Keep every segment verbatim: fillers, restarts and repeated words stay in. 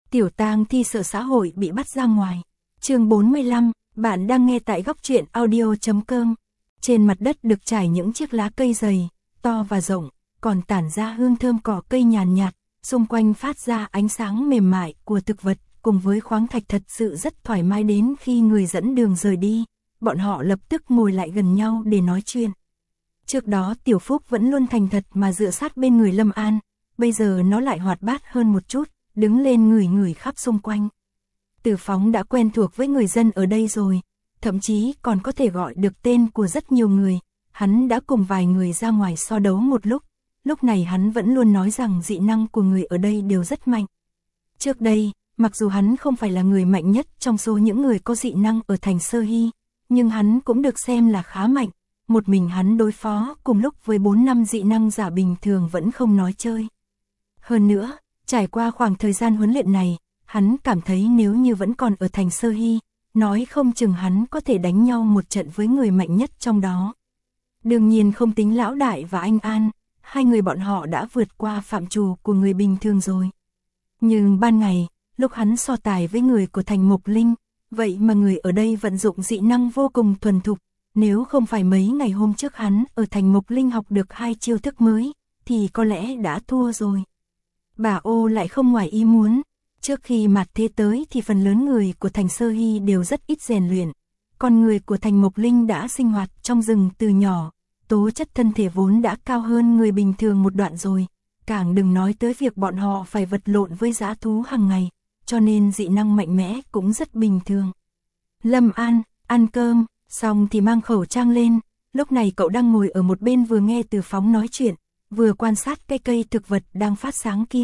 Tiểu tang thi sợ xã hội bị bắt ra ngoài. Chương bốn mươi lăm, bạn đang nghe tại góc truyện audio chấm com. Trên mặt đất được trải những chiếc lá cây dày, to và rộng, còn tản ra hương thơm cỏ cây nhàn nhạt, xung quanh phát ra ánh sáng mềm mại của thực vật, cùng với khoáng thạch thật sự rất thoải mái. Đến khi người dẫn đường rời đi, bọn họ lập tức ngồi lại gần nhau để nói chuyện. Trước đó Tiểu Phúc vẫn luôn thành thật mà dựa sát bên người Lâm An, bây giờ nó lại hoạt bát hơn một chút, đứng lên ngửi ngửi khắp xung quanh. Từ Phóng đã quen thuộc với người dân ở đây rồi, thậm chí còn có thể gọi được tên của rất nhiều người. Hắn đã cùng vài người ra ngoài so đấu một lúc, lúc này hắn vẫn luôn nói rằng dị năng của người ở đây đều rất mạnh. Trước đây, mặc dù hắn không phải là người mạnh nhất trong số những người có dị năng ở thành Sơ Hy, nhưng hắn cũng được xem là khá mạnh. Một mình hắn đối phó cùng lúc với bốn năm dị năng giả bình thường vẫn không nói chơi. Hơn nữa, trải qua khoảng thời gian huấn luyện này, hắn cảm thấy nếu như vẫn còn ở thành Sơ Hy, nói không chừng hắn có thể đánh nhau một trận với người mạnh nhất trong đó. Đương nhiên không tính Lão Đại và anh An, hai người bọn họ đã vượt qua phạm trù của người bình thường rồi. Nhưng ban ngày, lúc hắn so tài với người của thành Mộc Linh, vậy mà người ở đây vận dụng dị năng vô cùng thuần thục. Nếu không phải mấy ngày hôm trước hắn ở thành Mộc Linh học được hai chiêu thức mới, thì có lẽ đã thua rồi. Bà Ô lại không ngoài ý muốn. Trước khi mặt thế tới thì phần lớn người của thành Sơ Hy đều rất ít rèn luyện. Còn người của thành Mộc Linh đã sinh hoạt trong rừng từ nhỏ, tố chất thân thể vốn đã cao hơn người bình thường một đoạn rồi. Càng đừng nói tới việc bọn họ phải vật lộn với dã thú hàng ngày, cho nên dị năng mạnh mẽ cũng rất bình thường. Lâm An, ăn cơm, xong thì mang khẩu trang lên. Lúc này cậu đang ngồi ở một bên vừa nghe Từ Phóng nói chuyện, vừa quan sát cái cây thực vật đang phát sáng kia.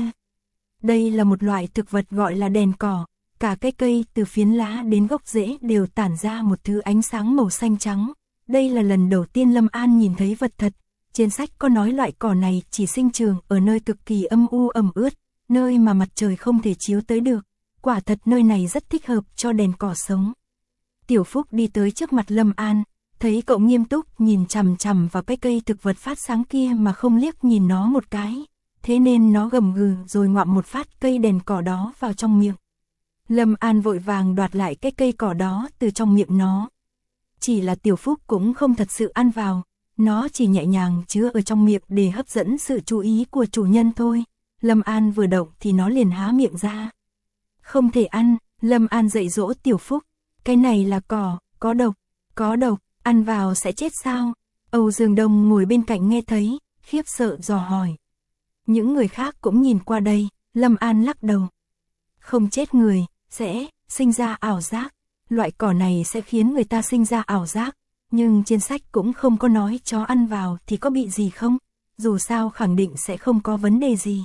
Đây là một loại thực vật gọi là đèn cỏ, cả cái cây từ phiến lá đến gốc rễ đều tản ra một thứ ánh sáng màu xanh trắng. Đây là lần đầu tiên Lâm An nhìn thấy vật thật. Trên sách có nói loại cỏ này chỉ sinh trưởng ở nơi cực kỳ âm u ẩm ướt, nơi mà mặt trời không thể chiếu tới được. Quả thật nơi này rất thích hợp cho đèn cỏ sống. Tiểu Phúc đi tới trước mặt Lâm An, thấy cậu nghiêm túc nhìn chằm chằm vào cái cây thực vật phát sáng kia mà không liếc nhìn nó một cái. Thế nên nó gầm gừ rồi ngoạm một phát cây đèn cỏ đó vào trong miệng. Lâm An vội vàng đoạt lại cái cây cỏ đó từ trong miệng nó. Chỉ là Tiểu Phúc cũng không thật sự ăn vào, nó chỉ nhẹ nhàng chứa ở trong miệng để hấp dẫn sự chú ý của chủ nhân thôi. Lâm An vừa động thì nó liền há miệng ra. Không thể ăn, Lâm An dạy dỗ Tiểu Phúc. Cái này là cỏ, có độc, có độc, ăn vào sẽ chết sao? Âu Dương Đông ngồi bên cạnh nghe thấy, khiếp sợ dò hỏi. Những người khác cũng nhìn qua đây, Lâm An lắc đầu. Không chết người, sẽ sinh ra ảo giác. Loại cỏ này sẽ khiến người ta sinh ra ảo giác, nhưng trên sách cũng không có nói chó ăn vào thì có bị gì không. Dù sao khẳng định sẽ không có vấn đề gì.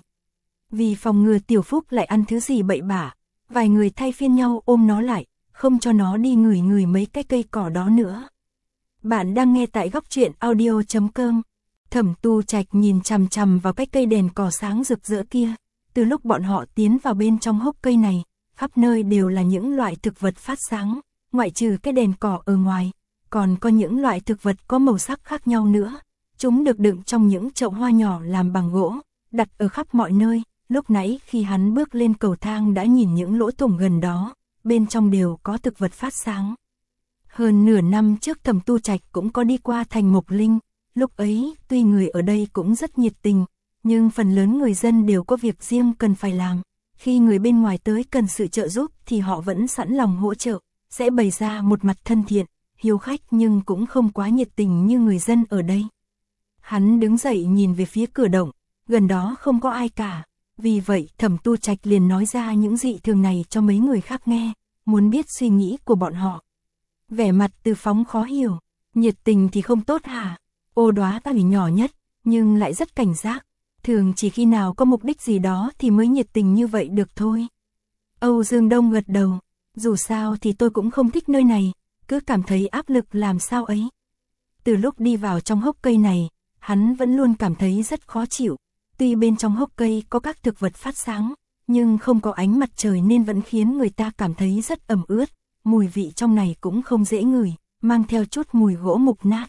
Vì phòng ngừa Tiểu Phúc lại ăn thứ gì bậy bạ, vài người thay phiên nhau ôm nó lại, không cho nó đi ngửi ngửi mấy cái cây cỏ đó nữa. Bạn đang nghe tại góc truyện audio chấm com. Thẩm Tu Trạch nhìn chằm chằm vào cái cây đèn cỏ sáng rực rỡ kia. Từ lúc bọn họ tiến vào bên trong hốc cây này, khắp nơi đều là những loại thực vật phát sáng, ngoại trừ cái đèn cỏ ở ngoài, còn có những loại thực vật có màu sắc khác nhau nữa. Chúng được đựng trong những chậu hoa nhỏ làm bằng gỗ, đặt ở khắp mọi nơi. Lúc nãy khi hắn bước lên cầu thang đã nhìn những lỗ thủng gần đó, bên trong đều có thực vật phát sáng. Hơn nửa năm trước Thẩm Tu Trạch cũng có đi qua thành Mộc Linh. Lúc ấy, tuy người ở đây cũng rất nhiệt tình, nhưng phần lớn người dân đều có việc riêng cần phải làm. Khi người bên ngoài tới cần sự trợ giúp thì họ vẫn sẵn lòng hỗ trợ, sẽ bày ra một mặt thân thiện, hiếu khách nhưng cũng không quá nhiệt tình như người dân ở đây. Hắn đứng dậy nhìn về phía cửa động, gần đó không có ai cả. Vì vậy Thẩm Tu Trạch liền nói ra những dị thường này cho mấy người khác nghe, muốn biết suy nghĩ của bọn họ. Vẻ mặt Từ Phóng khó hiểu, nhiệt tình thì không tốt hả? Ô Đóa ta là nhỏ nhất, nhưng lại rất cảnh giác. Thường chỉ khi nào có mục đích gì đó thì mới nhiệt tình như vậy được thôi. Âu Dương Đông gật đầu, dù sao thì tôi cũng không thích nơi này, cứ cảm thấy áp lực làm sao ấy. Từ lúc đi vào trong hốc cây này, hắn vẫn luôn cảm thấy rất khó chịu. Tuy bên trong hốc cây có các thực vật phát sáng, nhưng không có ánh mặt trời nên vẫn khiến người ta cảm thấy rất ẩm ướt. Mùi vị trong này cũng không dễ ngửi, mang theo chút mùi gỗ mục nát.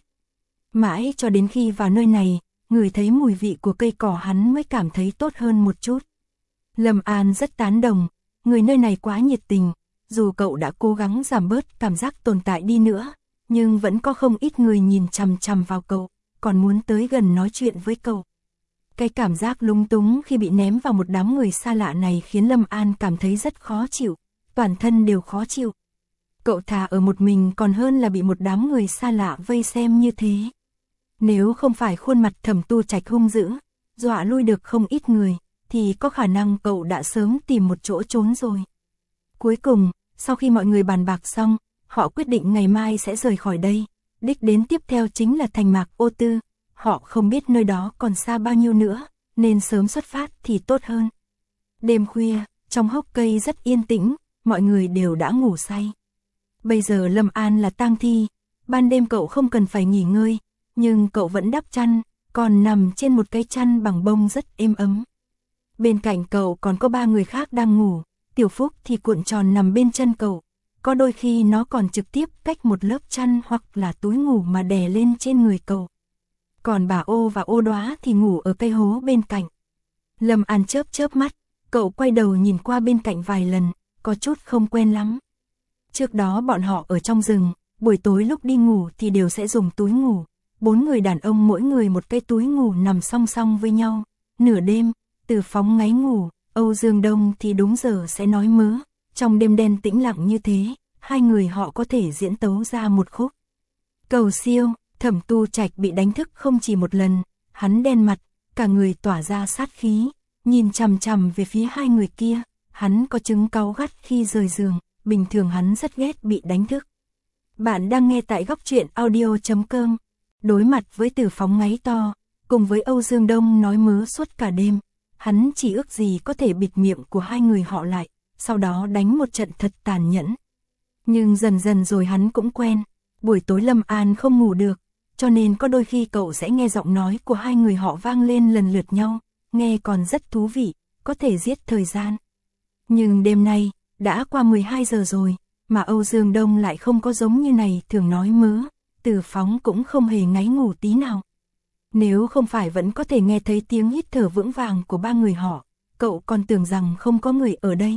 Mãi cho đến khi vào nơi này, ngửi thấy mùi vị của cây cỏ hắn mới cảm thấy tốt hơn một chút. Lâm An rất tán đồng, người nơi này quá nhiệt tình, dù cậu đã cố gắng giảm bớt cảm giác tồn tại đi nữa, nhưng vẫn có không ít người nhìn chằm chằm vào cậu, còn muốn tới gần nói chuyện với cậu. Cái cảm giác lúng túng khi bị ném vào một đám người xa lạ này khiến Lâm An cảm thấy rất khó chịu, toàn thân đều khó chịu. Cậu thà ở một mình còn hơn là bị một đám người xa lạ vây xem như thế. Nếu không phải khuôn mặt Thẩm Tu Trạch hung dữ, dọa lui được không ít người, thì có khả năng cậu đã sớm tìm một chỗ trốn rồi. Cuối cùng, sau khi mọi người bàn bạc xong, họ quyết định ngày mai sẽ rời khỏi đây. Đích đến tiếp theo chính là thành Mạc Ô Tư. Họ không biết nơi đó còn xa bao nhiêu nữa, nên sớm xuất phát thì tốt hơn. Đêm khuya, trong hốc cây rất yên tĩnh, mọi người đều đã ngủ say. Bây giờ Lâm An là tang thi, ban đêm cậu không cần phải nghỉ ngơi, nhưng cậu vẫn đắp chăn, còn nằm trên một cái chăn bằng bông rất êm ấm. Bên cạnh cậu còn có ba người khác đang ngủ, Tiểu Phúc thì cuộn tròn nằm bên chân cậu, có đôi khi nó còn trực tiếp cách một lớp chăn hoặc là túi ngủ mà đè lên trên người cậu. Còn bà Ô và Ô Đóa thì ngủ ở cây hố bên cạnh. Lâm An chớp chớp mắt, cậu quay đầu nhìn qua bên cạnh vài lần, có chút không quen lắm. Trước đó bọn họ ở trong rừng, buổi tối lúc đi ngủ thì đều sẽ dùng túi ngủ. Bốn người đàn ông mỗi người một cái túi ngủ nằm song song với nhau. Nửa đêm, Từ Phóng ngáy ngủ, Âu Dương Đông thì đúng giờ sẽ nói mớ. Trong đêm đen tĩnh lặng như thế, hai người họ có thể diễn tấu ra một khúc. Cầu siêu, Thẩm Tu Trạch bị đánh thức không chỉ một lần, hắn đen mặt, cả người tỏa ra sát khí, nhìn chằm chằm về phía hai người kia, hắn có chứng cáu gắt khi rời giường, bình thường hắn rất ghét bị đánh thức. Bạn đang nghe tại góc truyện audio chấm com. Đối mặt với Từ Phóng ngáy to, cùng với Âu Dương Đông nói mớ suốt cả đêm, hắn chỉ ước gì có thể bịt miệng của hai người họ lại, sau đó đánh một trận thật tàn nhẫn. Nhưng dần dần rồi hắn cũng quen, buổi tối Lâm An không ngủ được, cho nên có đôi khi cậu sẽ nghe giọng nói của hai người họ vang lên lần lượt nhau, nghe còn rất thú vị, có thể giết thời gian. Nhưng đêm nay, đã qua mười hai giờ rồi, mà Âu Dương Đông lại không có giống như này thường nói mớ, Từ Phóng cũng không hề ngáy ngủ tí nào. Nếu không phải vẫn có thể nghe thấy tiếng hít thở vững vàng của ba người họ, cậu còn tưởng rằng không có người ở đây.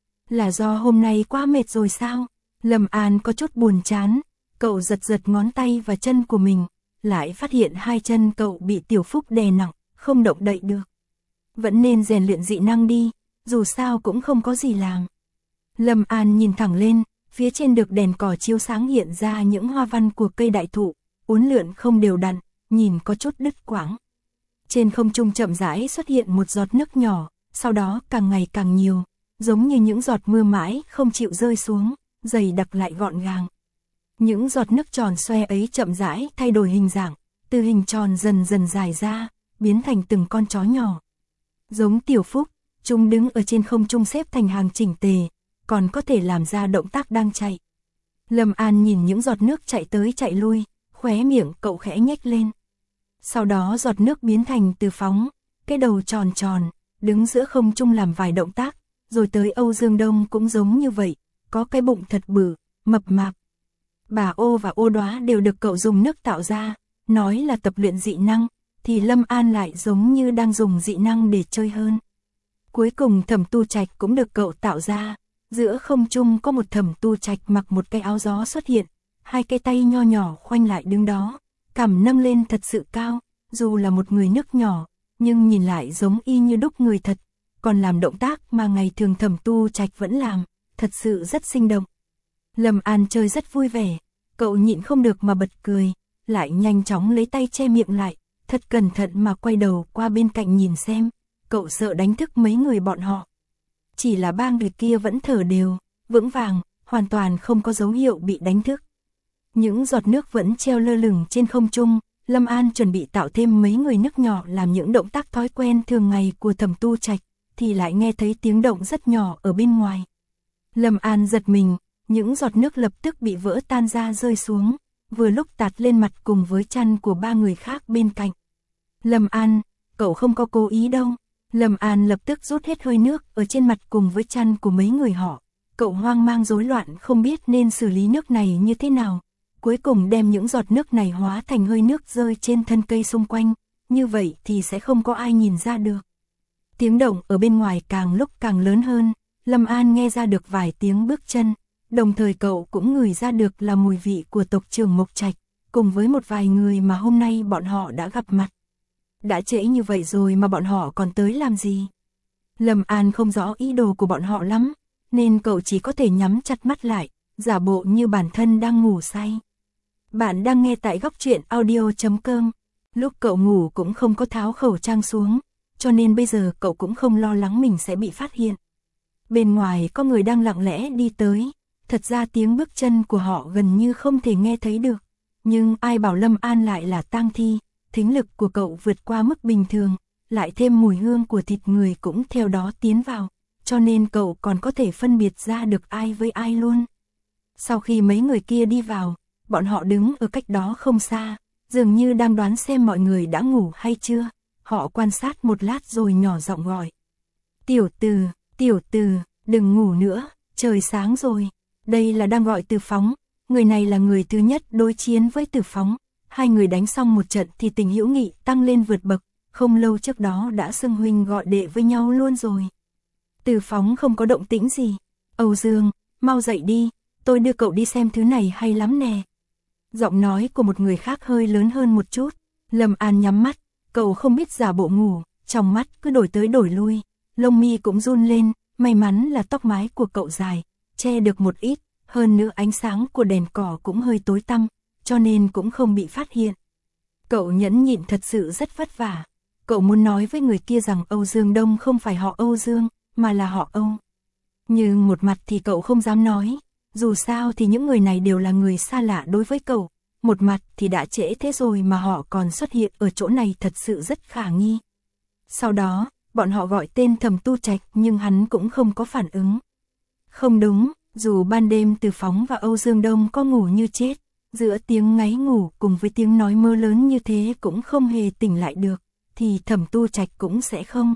Là do hôm nay quá mệt rồi sao? Lâm An có chút buồn chán, cậu giật giật ngón tay và chân của mình, lại phát hiện hai chân cậu bị Tiểu Phúc đè nặng, không động đậy được. Vẫn nên rèn luyện dị năng đi, dù sao cũng không có gì làm. Lâm An nhìn thẳng lên, phía trên được đèn cỏ chiếu sáng hiện ra những hoa văn của cây đại thụ, uốn lượn không đều đặn, nhìn có chút đứt quãng. Trên không trung chậm rãi xuất hiện một giọt nước nhỏ, sau đó càng ngày càng nhiều, giống như những giọt mưa mãi không chịu rơi xuống, dày đặc lại gọn gàng. Những giọt nước tròn xoe ấy chậm rãi thay đổi hình dạng, từ hình tròn dần dần dài ra, biến thành từng con chó nhỏ. Giống Tiểu Phúc, chúng đứng ở trên không trung xếp thành hàng chỉnh tề, còn có thể làm ra động tác đang chạy. Lâm An nhìn những giọt nước chạy tới chạy lui, khóe miệng cậu khẽ nhếch lên. Sau đó giọt nước biến thành Từ Phóng, cái đầu tròn tròn, đứng giữa không trung làm vài động tác, rồi tới Âu Dương Đông cũng giống như vậy, có cái bụng thật bự, mập mạp. Bà Ô và Ô Đóa đều được cậu dùng nước tạo ra, nói là tập luyện dị năng, thì Lâm An lại giống như đang dùng dị năng để chơi hơn. Cuối cùng Thẩm Tu Trạch cũng được cậu tạo ra, giữa không trung có một Thẩm Tu Trạch mặc một cái áo gió xuất hiện, hai cái tay nho nhỏ khoanh lại đứng đó, cằm nâng lên thật sự cao, dù là một người nước nhỏ, nhưng nhìn lại giống y như đúc người thật, còn làm động tác mà ngày thường Thẩm Tu Trạch vẫn làm, thật sự rất sinh động. Lâm An chơi rất vui vẻ, cậu nhịn không được mà bật cười, lại nhanh chóng lấy tay che miệng lại, thật cẩn thận mà quay đầu qua bên cạnh nhìn xem, cậu sợ đánh thức mấy người bọn họ. Chỉ là ba người kia vẫn thở đều, vững vàng, hoàn toàn không có dấu hiệu bị đánh thức. Những giọt nước vẫn treo lơ lửng trên không trung, Lâm An chuẩn bị tạo thêm mấy người nước nhỏ làm những động tác thói quen thường ngày của Thẩm Tu Trạch, thì lại nghe thấy tiếng động rất nhỏ ở bên ngoài. Lâm An giật mình, những giọt nước lập tức bị vỡ tan ra rơi xuống, vừa lúc tạt lên mặt cùng với chăn của ba người khác bên cạnh. Lâm An, cậu không có cố ý đâu. Lâm An lập tức rút hết hơi nước ở trên mặt cùng với chăn của mấy người họ. Cậu hoang mang rối loạn không biết nên xử lý nước này như thế nào. Cuối cùng đem những giọt nước này hóa thành hơi nước rơi trên thân cây xung quanh, như vậy thì sẽ không có ai nhìn ra được. Tiếng động ở bên ngoài càng lúc càng lớn hơn, Lâm An nghe ra được vài tiếng bước chân, đồng thời cậu cũng ngửi ra được là mùi vị của tộc trưởng Mộc Trạch, cùng với một vài người mà hôm nay bọn họ đã gặp mặt. Đã trễ như vậy rồi mà bọn họ còn tới làm gì? Lâm An không rõ ý đồ của bọn họ lắm, nên cậu chỉ có thể nhắm chặt mắt lại, giả bộ như bản thân đang ngủ say. Bạn đang nghe tại góc truyện audio chấm com. Lúc cậu ngủ cũng không có tháo khẩu trang xuống, cho nên bây giờ cậu cũng không lo lắng mình sẽ bị phát hiện. Bên ngoài có người đang lặng lẽ đi tới, thật ra tiếng bước chân của họ gần như không thể nghe thấy được. Nhưng ai bảo Lâm An lại là tang thi, thính lực của cậu vượt qua mức bình thường, lại thêm mùi hương của thịt người cũng theo đó tiến vào, cho nên cậu còn có thể phân biệt ra được ai với ai luôn. Sau khi mấy người kia đi vào, bọn họ đứng ở cách đó không xa, dường như đang đoán xem mọi người đã ngủ hay chưa. Họ quan sát một lát rồi nhỏ giọng gọi. Tiểu Từ, Tiểu Từ, đừng ngủ nữa, trời sáng rồi. Đây là đang gọi Từ Phóng, người này là người thứ nhất đối chiến với Từ Phóng. Hai người đánh xong một trận thì tình hữu nghị tăng lên vượt bậc, không lâu trước đó đã xưng huynh gọi đệ với nhau luôn rồi. Từ Phóng không có động tĩnh gì. Âu Dương, mau dậy đi, tôi đưa cậu đi xem thứ này hay lắm nè. Giọng nói của một người khác hơi lớn hơn một chút. Lâm An nhắm mắt, cậu không biết giả bộ ngủ, trong mắt cứ đổi tới đổi lui, lông mi cũng run lên, may mắn là tóc mái của cậu dài, che được một ít, hơn nữa ánh sáng của đèn cỏ cũng hơi tối tăm, cho nên cũng không bị phát hiện. Cậu nhẫn nhịn thật sự rất vất vả, cậu muốn nói với người kia rằng Âu Dương Đông không phải họ Âu Dương, mà là họ Âu. Nhưng một mặt thì cậu không dám nói, dù sao thì những người này đều là người xa lạ đối với cậu. Một mặt thì đã trễ thế rồi mà họ còn xuất hiện ở chỗ này thật sự rất khả nghi. Sau đó, bọn họ gọi tên Thẩm Tu Trạch nhưng hắn cũng không có phản ứng. Không đúng, dù ban đêm Từ Phóng và Âu Dương Đông có ngủ như chết, giữa tiếng ngáy ngủ cùng với tiếng nói mơ lớn như thế cũng không hề tỉnh lại được, thì Thẩm Tu Trạch cũng sẽ không.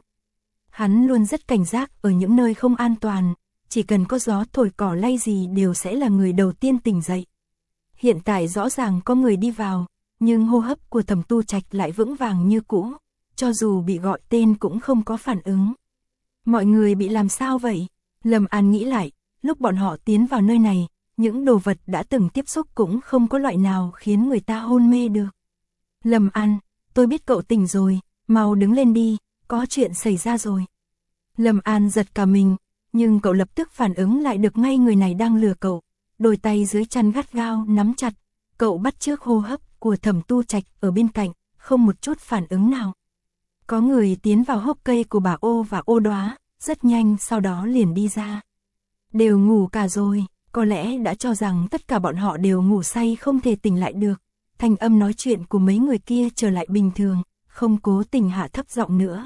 Hắn luôn rất cảnh giác ở những nơi không an toàn, chỉ cần có gió thổi cỏ lay gì đều sẽ là người đầu tiên tỉnh dậy. Hiện tại rõ ràng có người đi vào, nhưng hô hấp của Thẩm Tu Trạch lại vững vàng như cũ, cho dù bị gọi tên cũng không có phản ứng. Mọi người bị làm sao vậy? Lâm An nghĩ lại, lúc bọn họ tiến vào nơi này, những đồ vật đã từng tiếp xúc cũng không có loại nào khiến người ta hôn mê được. Lâm An, tôi biết cậu tỉnh rồi, mau đứng lên đi, có chuyện xảy ra rồi. Lâm An giật cả mình, nhưng cậu lập tức phản ứng lại được ngay người này đang lừa cậu. Đôi tay dưới chăn gắt gao nắm chặt, cậu bắt chước hô hấp của Thẩm Tu Trạch ở bên cạnh, không một chút phản ứng nào. Có người tiến vào hốc cây của bà Ô và Ô Đóa, rất nhanh sau đó liền đi ra. Đều ngủ cả rồi, có lẽ đã cho rằng tất cả bọn họ đều ngủ say không thể tỉnh lại được. Thanh âm nói chuyện của mấy người kia trở lại bình thường, không cố tình hạ thấp giọng nữa.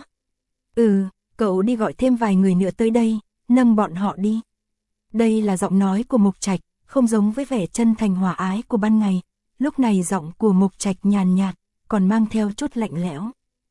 Ừ, cậu đi gọi thêm vài người nữa tới đây, nâng bọn họ đi. Đây là giọng nói của Mộc Trạch, không giống với vẻ chân thành hòa ái của ban ngày. Lúc này giọng của Mộc Trạch nhàn nhạt, còn mang theo chút lạnh lẽo.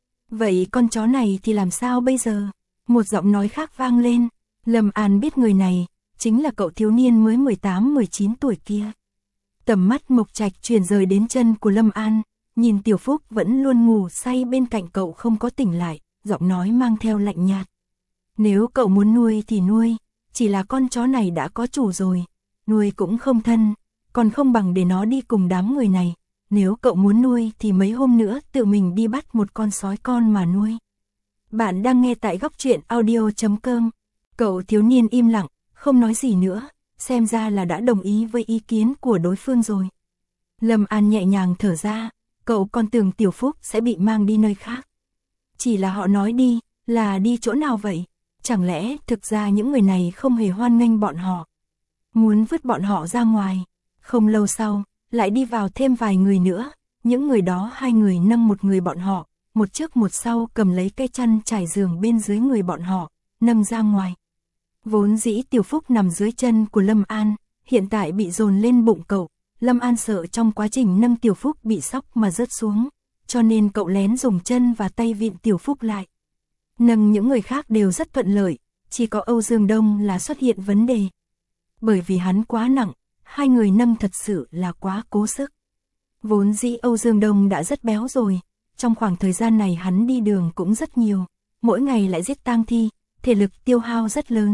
Vậy con chó này thì làm sao bây giờ? Một giọng nói khác vang lên. Lâm An biết người này, chính là cậu thiếu niên mới mười tám mười chín tuổi kia. Tầm mắt Mộc Trạch chuyển rời đến chân của Lâm An, nhìn Tiểu Phúc vẫn luôn ngủ say bên cạnh cậu không có tỉnh lại, giọng nói mang theo lạnh nhạt. Nếu cậu muốn nuôi thì nuôi, chỉ là con chó này đã có chủ rồi, nuôi cũng không thân, còn không bằng để nó đi cùng đám người này. Nếu cậu muốn nuôi thì mấy hôm nữa tự mình đi bắt một con sói con mà nuôi. Bạn đang nghe tại góc truyện audio chấm com. Cậu thiếu niên im lặng, không nói gì nữa, xem ra là đã đồng ý với ý kiến của đối phương rồi. Lâm An nhẹ nhàng thở ra, cậu còn tưởng Tiểu Phúc sẽ bị mang đi nơi khác. Chỉ là họ nói đi, là đi chỗ nào vậy? Chẳng lẽ thực ra những người này không hề hoan nghênh bọn họ, muốn vứt bọn họ ra ngoài? Không lâu sau, lại đi vào thêm vài người nữa, những người đó hai người nâng một người bọn họ, một trước một sau cầm lấy cây chăn trải giường bên dưới người bọn họ, nâng ra ngoài. Vốn dĩ Tiểu Phúc nằm dưới chân của Lâm An, hiện tại bị dồn lên bụng cậu. Lâm An sợ trong quá trình nâng Tiểu Phúc bị sóc mà rớt xuống, cho nên cậu lén dùng chân và tay vịn Tiểu Phúc lại. Nâng những người khác đều rất thuận lợi, chỉ có Âu Dương Đông là xuất hiện vấn đề. Bởi vì hắn quá nặng, hai người nâng thật sự là quá cố sức. Vốn dĩ Âu Dương Đông đã rất béo rồi, trong khoảng thời gian này hắn đi đường cũng rất nhiều, mỗi ngày lại giết tang thi, thể lực tiêu hao rất lớn,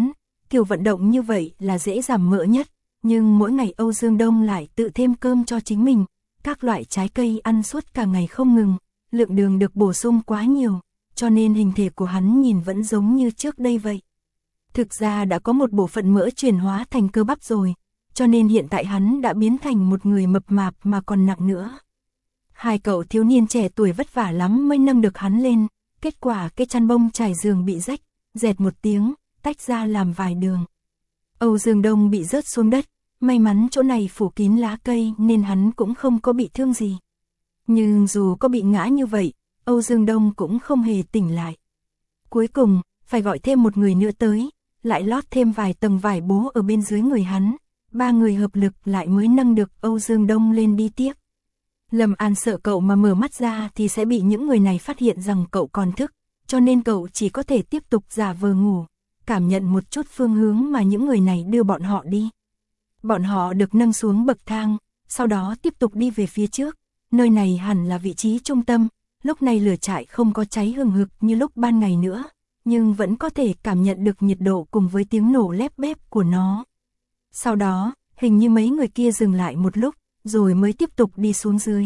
kiểu vận động như vậy là dễ giảm mỡ nhất, nhưng mỗi ngày Âu Dương Đông lại tự thêm cơm cho chính mình, các loại trái cây ăn suốt cả ngày không ngừng, lượng đường được bổ sung quá nhiều, cho nên hình thể của hắn nhìn vẫn giống như trước đây vậy. Thực ra đã có một bộ phận mỡ chuyển hóa thành cơ bắp rồi, cho nên hiện tại hắn đã biến thành một người mập mạp mà còn nặng nữa. Hai cậu thiếu niên trẻ tuổi vất vả lắm mới nâng được hắn lên, kết quả cái chăn bông trải giường bị rách, dẹt một tiếng, tách ra làm vài đường. Âu Dương Đông bị rớt xuống đất, may mắn chỗ này phủ kín lá cây nên hắn cũng không có bị thương gì. Nhưng dù có bị ngã như vậy, Âu Dương Đông cũng không hề tỉnh lại. Cuối cùng, phải gọi thêm một người nữa tới, lại lót thêm vài tầng vải bố ở bên dưới người hắn, ba người hợp lực lại mới nâng được Âu Dương Đông lên đi tiếp. Lâm An sợ cậu mà mở mắt ra thì sẽ bị những người này phát hiện rằng cậu còn thức, cho nên cậu chỉ có thể tiếp tục giả vờ ngủ, cảm nhận một chút phương hướng mà những người này đưa bọn họ đi. Bọn họ được nâng xuống bậc thang, sau đó tiếp tục đi về phía trước, nơi này hẳn là vị trí trung tâm, lúc này lửa trại không có cháy hừng hực như lúc ban ngày nữa, nhưng vẫn có thể cảm nhận được nhiệt độ cùng với tiếng nổ lép bép của nó. Sau đó, hình như mấy người kia dừng lại một lúc, rồi mới tiếp tục đi xuống dưới.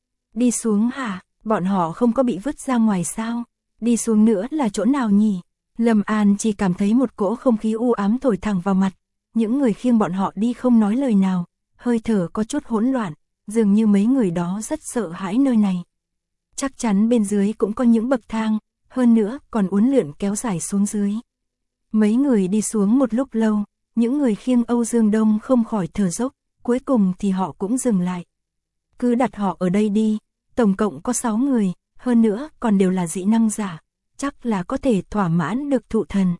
Đi xuống hả? Bọn họ không có bị vứt ra ngoài sao? Đi xuống nữa là chỗ nào nhỉ? Lâm An chỉ cảm thấy một cỗ không khí u ám thổi thẳng vào mặt. Những người khiêng bọn họ đi không nói lời nào, hơi thở có chút hỗn loạn, dường như mấy người đó rất sợ hãi nơi này. Chắc chắn bên dưới cũng có những bậc thang, hơn nữa còn uốn lượn kéo dài xuống dưới. Mấy người đi xuống một lúc lâu, những người khiêng Âu Dương Đông không khỏi thở dốc, cuối cùng thì họ cũng dừng lại. Cứ đặt họ ở đây đi, tổng cộng có sáu người, hơn nữa còn đều là dị năng giả, chắc là có thể thỏa mãn được thụ thần.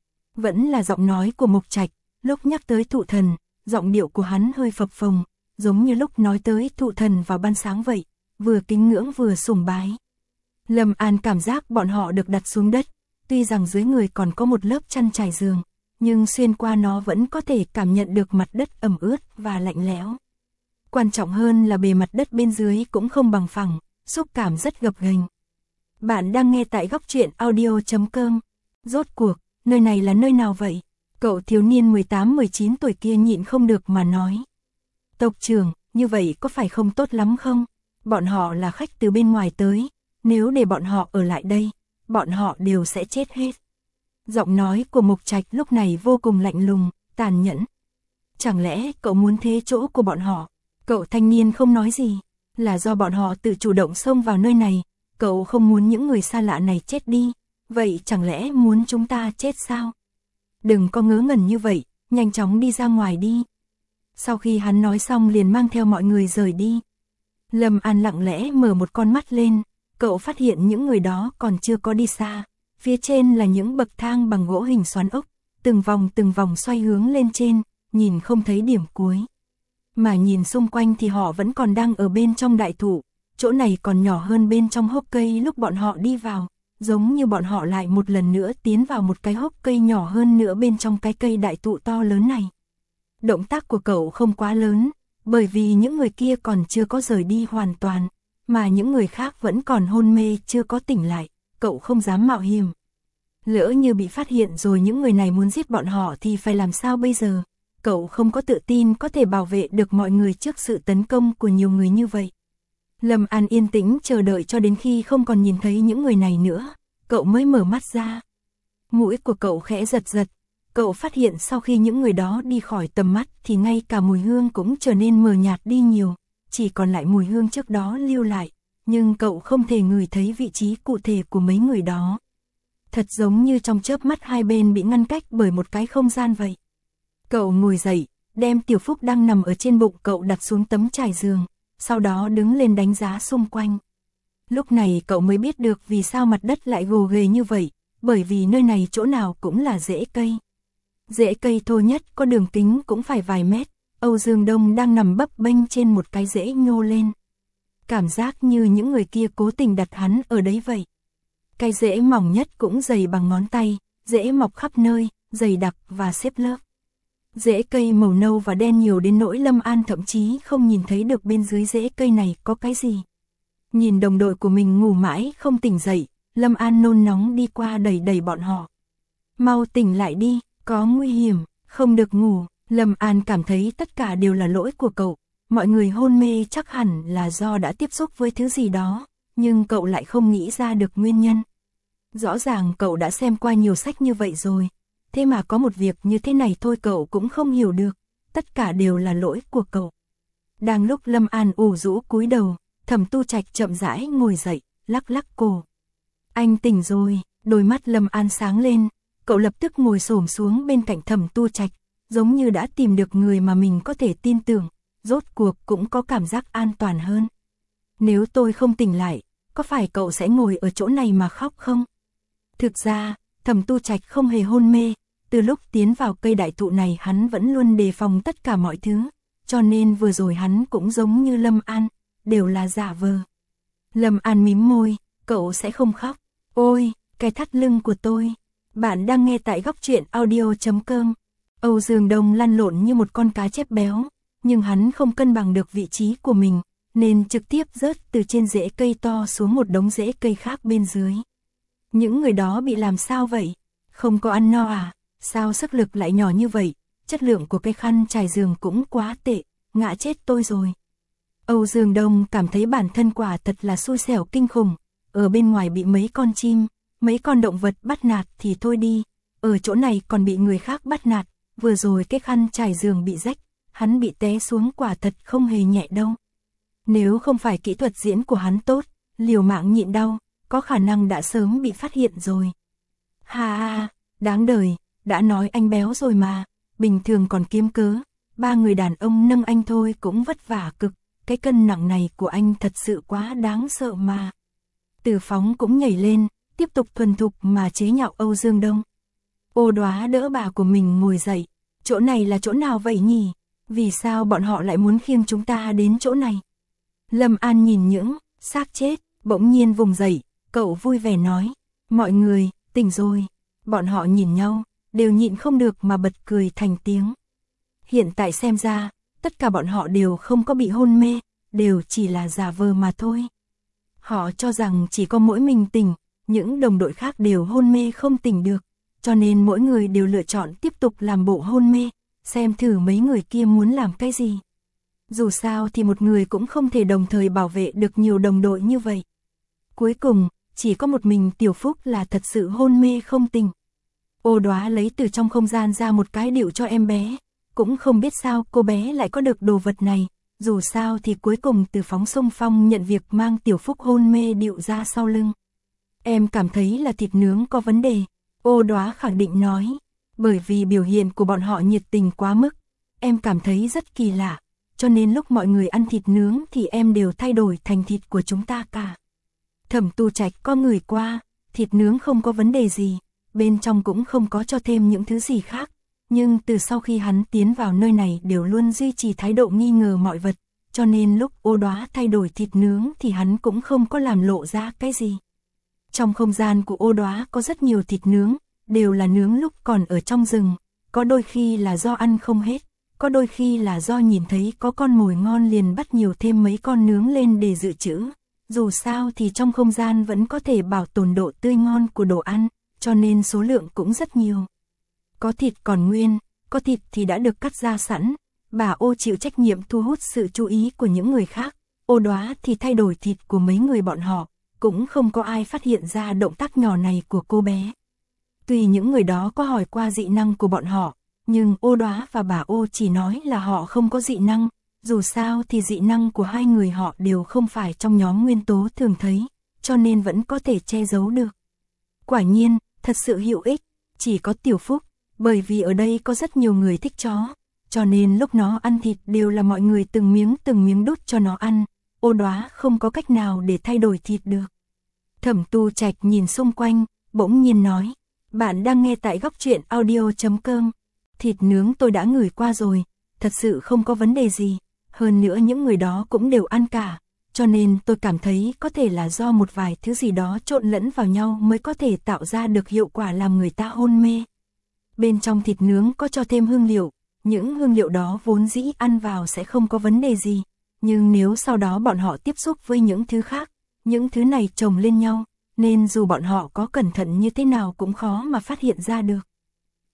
Vẫn là giọng nói của Mục Trạch, lúc nhắc tới thụ thần, giọng điệu của hắn hơi phập phồng, giống như lúc nói tới thụ thần vào ban sáng vậy, vừa kính ngưỡng vừa sùng bái. Lâm An cảm giác bọn họ được đặt xuống đất, tuy rằng dưới người còn có một lớp chăn trải giường, nhưng xuyên qua nó vẫn có thể cảm nhận được mặt đất ẩm ướt và lạnh lẽo. Quan trọng hơn là bề mặt đất bên dưới cũng không bằng phẳng, xúc cảm rất gập ghềnh. Bạn đang nghe tại góc truyện audio chấm com. Rốt cuộc, nơi này là nơi nào vậy? Cậu thiếu niên mười tám mười chín tuổi kia nhịn không được mà nói. Tộc trưởng, như vậy có phải không tốt lắm không? Bọn họ là khách từ bên ngoài tới, nếu để bọn họ ở lại đây, bọn họ đều sẽ chết hết. Giọng nói của Mục Trạch lúc này vô cùng lạnh lùng, tàn nhẫn. Chẳng lẽ cậu muốn thế chỗ của bọn họ? Cậu thanh niên không nói gì, là do bọn họ tự chủ động xông vào nơi này, cậu không muốn những người xa lạ này chết đi, vậy chẳng lẽ muốn chúng ta chết sao? Đừng có ngớ ngẩn như vậy, nhanh chóng đi ra ngoài đi. Sau khi hắn nói xong liền mang theo mọi người rời đi. Lâm An lặng lẽ mở một con mắt lên, cậu phát hiện những người đó còn chưa có đi xa. Phía trên là những bậc thang bằng gỗ hình xoắn ốc, từng vòng từng vòng xoay hướng lên trên, nhìn không thấy điểm cuối. Mà nhìn xung quanh thì họ vẫn còn đang ở bên trong đại thụ, chỗ này còn nhỏ hơn bên trong hốc cây lúc bọn họ đi vào, giống như bọn họ lại một lần nữa tiến vào một cái hốc cây nhỏ hơn nữa bên trong cái cây đại thụ to lớn này. Động tác của cậu không quá lớn, bởi vì những người kia còn chưa có rời đi hoàn toàn, mà những người khác vẫn còn hôn mê chưa có tỉnh lại, cậu không dám mạo hiểm. Lỡ như bị phát hiện rồi những người này muốn giết bọn họ thì phải làm sao bây giờ? Cậu không có tự tin có thể bảo vệ được mọi người trước sự tấn công của nhiều người như vậy. Lâm An yên tĩnh chờ đợi cho đến khi không còn nhìn thấy những người này nữa, cậu mới mở mắt ra. Mũi của cậu khẽ giật giật, cậu phát hiện sau khi những người đó đi khỏi tầm mắt thì ngay cả mùi hương cũng trở nên mờ nhạt đi nhiều, chỉ còn lại mùi hương trước đó lưu lại, nhưng cậu không thể ngửi thấy vị trí cụ thể của mấy người đó. Thật giống như trong chớp mắt hai bên bị ngăn cách bởi một cái không gian vậy. Cậu ngồi dậy, đem Tiểu Phúc đang nằm ở trên bụng cậu đặt xuống tấm trải giường, sau đó đứng lên đánh giá xung quanh. Lúc này cậu mới biết được vì sao mặt đất lại gồ ghề như vậy, bởi vì nơi này chỗ nào cũng là rễ cây. Rễ cây thô nhất có đường kính cũng phải vài mét, Âu Dương Đông đang nằm bấp bênh trên một cái rễ nhô lên. Cảm giác như những người kia cố tình đặt hắn ở đấy vậy. Cái rễ mỏng nhất cũng dày bằng ngón tay, rễ mọc khắp nơi, dày đặc và xếp lớp. Rễ cây màu nâu và đen nhiều đến nỗi Lâm An thậm chí không nhìn thấy được bên dưới rễ cây này có cái gì. Nhìn đồng đội của mình ngủ mãi không tỉnh dậy, Lâm An nôn nóng đi qua đẩy đẩy bọn họ. Mau tỉnh lại đi, Có nguy hiểm, không được ngủ. Lâm An cảm thấy tất cả đều là lỗi của cậu. Mọi người hôn mê chắc hẳn là do đã tiếp xúc với thứ gì đó, nhưng cậu lại không nghĩ ra được nguyên nhân. Rõ ràng cậu đã xem qua nhiều sách như vậy rồi, thế mà có một việc như thế này thôi cậu cũng không hiểu được, tất cả đều là lỗi của cậu. Đang lúc Lâm An ủ rũ cúi đầu, Thẩm Tu Trạch chậm rãi ngồi dậy, lắc lắc cổ. Anh tỉnh rồi, đôi mắt Lâm An sáng lên, cậu lập tức ngồi xổm xuống bên cạnh Thẩm Tu Trạch, giống như đã tìm được người mà mình có thể tin tưởng, rốt cuộc cũng có cảm giác an toàn hơn. Nếu tôi không tỉnh lại, có phải cậu sẽ ngồi ở chỗ này mà khóc không? Thực ra, Thẩm Tu Trạch không hề hôn mê, từ lúc tiến vào cây đại thụ này hắn vẫn luôn đề phòng tất cả mọi thứ, cho nên vừa rồi hắn cũng giống như Lâm An, đều là giả vờ. Lâm An mím môi, cậu sẽ không khóc. Ôi, cái thắt lưng của tôi. Bạn đang nghe tại góc truyện audio chấm com. Âu Dương Đông lăn lộn như một con cá chép béo, nhưng hắn không cân bằng được vị trí của mình, nên trực tiếp rớt từ trên rễ cây to xuống một đống rễ cây khác bên dưới. Những người đó bị làm sao vậy? Không có ăn no à? Sao sức lực lại nhỏ như vậy? Chất lượng của cây khăn trải giường cũng quá tệ, ngã chết tôi rồi. Âu Dương Đông cảm thấy bản thân quả thật là xui xẻo kinh khủng, ở bên ngoài bị mấy con chim, mấy con động vật bắt nạt thì thôi đi, ở chỗ này còn bị người khác bắt nạt, vừa rồi cái khăn trải giường bị rách, hắn bị té xuống quả thật không hề nhẹ đâu. Nếu không phải kỹ thuật diễn của hắn tốt, liều mạng nhịn đau, có khả năng đã sớm bị phát hiện rồi. Ha ha, đáng đời, đã nói anh béo rồi mà, bình thường còn kiếm cớ, ba người đàn ông nâng anh thôi cũng vất vả cực, cái cân nặng này của anh thật sự quá đáng sợ mà. Từ Phóng cũng nhảy lên, tiếp tục thuần thục mà chế nhạo Âu Dương Đông. Ô Đóa đỡ bà của mình ngồi dậy, chỗ này là chỗ nào vậy nhỉ? Vì sao bọn họ lại muốn khiêng chúng ta đến chỗ này? Lâm An nhìn những xác chết, bỗng nhiên vùng dậy, cậu vui vẻ nói, mọi người, tỉnh rồi. Bọn họ nhìn nhau, đều nhịn không được mà bật cười thành tiếng. Hiện tại xem ra, tất cả bọn họ đều không có bị hôn mê, đều chỉ là giả vờ mà thôi. Họ cho rằng chỉ có mỗi mình tỉnh, những đồng đội khác đều hôn mê không tỉnh được, cho nên mỗi người đều lựa chọn tiếp tục làm bộ hôn mê, xem thử mấy người kia muốn làm cái gì. Dù sao thì một người cũng không thể đồng thời bảo vệ được nhiều đồng đội như vậy. Cuối cùng, chỉ có một mình Tiểu Phúc là thật sự hôn mê không tỉnh. Ô Đóa lấy từ trong không gian ra một cái điệu cho em bé, cũng không biết sao cô bé lại có được đồ vật này, dù sao thì cuối cùng Từ Phóng xung phong nhận việc mang Tiểu Phúc hôn mê điệu ra sau lưng. Em cảm thấy là thịt nướng có vấn đề, Ô Đóa khẳng định nói, bởi vì biểu hiện của bọn họ nhiệt tình quá mức, em cảm thấy rất kỳ lạ, cho nên lúc mọi người ăn thịt nướng thì em đều thay đổi thành thịt của chúng ta cả. Thẩm Tu Trạch có người qua, thịt nướng không có vấn đề gì, bên trong cũng không có cho thêm những thứ gì khác, nhưng từ sau khi hắn tiến vào nơi này đều luôn duy trì thái độ nghi ngờ mọi vật, cho nên lúc Ô Đóa thay đổi thịt nướng thì hắn cũng không có làm lộ ra cái gì. Trong không gian của Ô Đóa có rất nhiều thịt nướng, đều là nướng lúc còn ở trong rừng, có đôi khi là do ăn không hết, có đôi khi là do nhìn thấy có con mồi ngon liền bắt nhiều thêm mấy con nướng lên để dự trữ. Dù sao thì trong không gian vẫn có thể bảo tồn độ tươi ngon của đồ ăn, cho nên số lượng cũng rất nhiều. Có thịt còn nguyên, có thịt thì đã được cắt ra sẵn, bà Ô chịu trách nhiệm thu hút sự chú ý của những người khác, Ô Đóa thì thay đổi thịt của mấy người bọn họ, cũng không có ai phát hiện ra động tác nhỏ này của cô bé. Tuy những người đó có hỏi qua dị năng của bọn họ, nhưng Ô Đóa và bà Ô chỉ nói là họ không có dị năng, dù sao thì dị năng của hai người họ đều không phải trong nhóm nguyên tố thường thấy, cho nên vẫn có thể che giấu được. Quả nhiên, thật sự hữu ích, chỉ có Tiểu Phúc, bởi vì ở đây có rất nhiều người thích chó, cho nên lúc nó ăn thịt đều là mọi người từng miếng từng miếng đút cho nó ăn, Ô Đóa không có cách nào để thay đổi thịt được. Thẩm Tu Trạch nhìn xung quanh, bỗng nhiên nói, bạn đang nghe tại góc truyện audio chấm com, thịt nướng tôi đã ngửi qua rồi, thật sự không có vấn đề gì, hơn nữa những người đó cũng đều ăn cả, cho nên tôi cảm thấy có thể là do một vài thứ gì đó trộn lẫn vào nhau mới có thể tạo ra được hiệu quả làm người ta hôn mê. Bên trong thịt nướng có cho thêm hương liệu, những hương liệu đó vốn dĩ ăn vào sẽ không có vấn đề gì, nhưng nếu sau đó bọn họ tiếp xúc với những thứ khác, những thứ này chồng lên nhau, nên dù bọn họ có cẩn thận như thế nào cũng khó mà phát hiện ra được.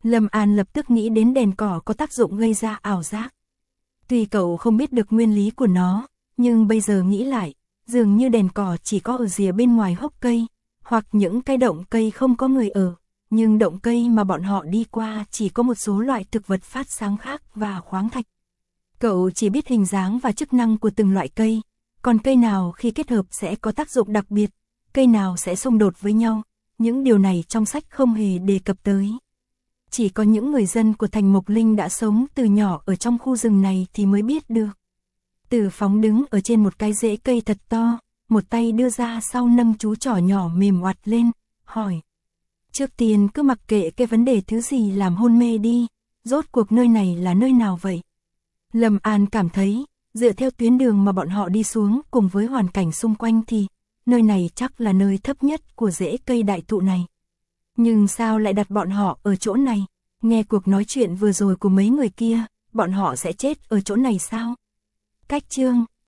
Lâm An lập tức nghĩ đến đèn cỏ có tác dụng gây ra ảo giác. Tuy cậu không biết được nguyên lý của nó, nhưng bây giờ nghĩ lại, dường như đèn cỏ chỉ có ở rìa bên ngoài hốc cây, hoặc những cái động cây không có người ở, nhưng động cây mà bọn họ đi qua chỉ có một số loại thực vật phát sáng khác và khoáng thạch. Cậu chỉ biết hình dáng và chức năng của từng loại cây, còn cây nào khi kết hợp sẽ có tác dụng đặc biệt, cây nào sẽ xung đột với nhau, những điều này trong sách không hề đề cập tới. Chỉ có những người dân của thành Mộc Linh đã sống từ nhỏ ở trong khu rừng này thì mới biết được. Từ Phóng đứng ở trên một cái rễ cây thật to, một tay đưa ra sau nâng chú trỏ nhỏ mềm oặt lên, hỏi. Trước tiên cứ mặc kệ cái vấn đề thứ gì làm hôn mê đi, rốt cuộc nơi này là nơi nào vậy? Lâm An cảm thấy, dựa theo tuyến đường mà bọn họ đi xuống cùng với hoàn cảnh xung quanh thì, nơi này chắc là nơi thấp nhất của rễ cây đại thụ này. Nhưng sao lại đặt bọn họ ở chỗ này? Nghe cuộc nói chuyện vừa rồi của mấy người kia, bọn họ sẽ chết ở chỗ này sao? Cách chương